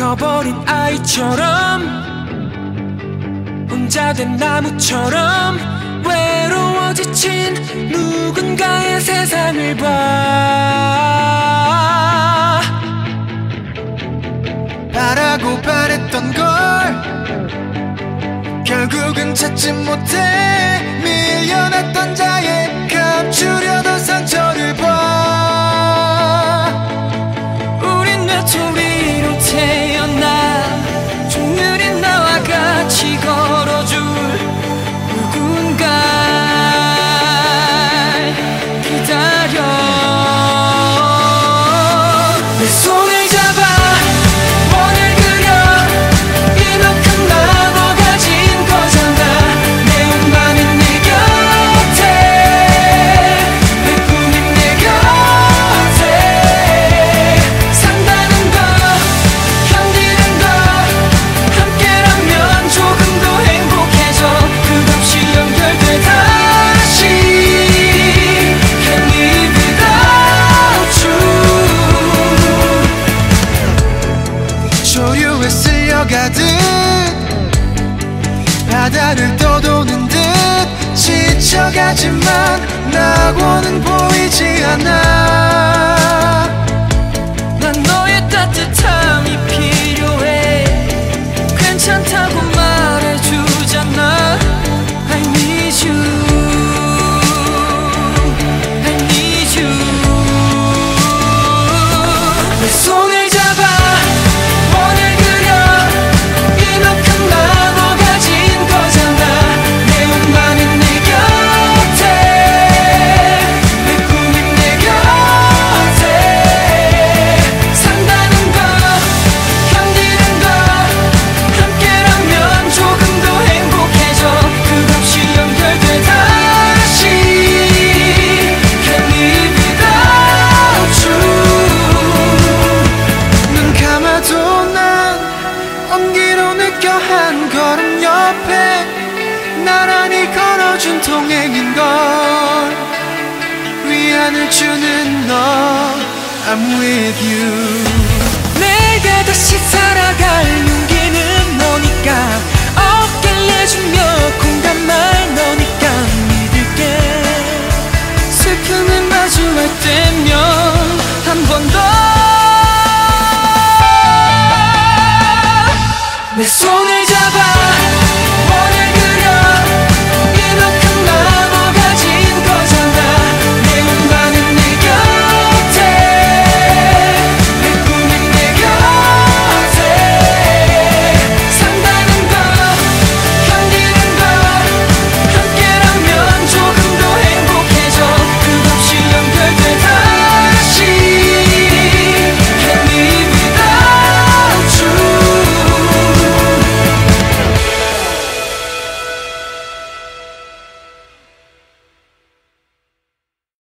커버린 아이처럼 혼자 된 나무처럼 외로워 지친 누군가의 세상을 봐. 바라고 바랬던 걸 결국은 찾지 못해 밀려났던 자의 감추려던 상처를 봐. 우린 외톨이로 태어나 좀 느린 나와 같이 걸어줄 누군가 기다려. 내 손을 잡아 원을 그려 이만큼 나눠 가진 거잖아. 내 운만은 내 곁에 내 꿈인 내 곁에 산다는 거 견디는 거 함께라면 조금 더 행복해져. 끝없이 연결돼 다시 Can't live without you. 조류에 쓸려가듯 바다를 떠도는 듯 지쳐가지만 낙원은 보이지 않아. 난 너의 따뜻함이 필요해. 괜찮다고 말해주잖아. I need you, I need you. 내 손을 잡아 원을 그려 이만큼 나눠 가진 거잖아. 내 운만은 내 곁에 내 꿈인 내 곁에 산다는 거 견디는 거 함께라면 조금 더 행복해져. 끝없이 연결돼 다시 Can't live without you. 눈 감아도 난 온기로 느껴 한 걸음 옆에 나란히 걸어준 동행인걸. 위안을 주는 너 I'm with you. 내가 다시 살아갈 용기는 너니까 어깨를 내주며 공감할 너니까 믿을게. 슬픔을 마주할 때면 한 번 더 내 손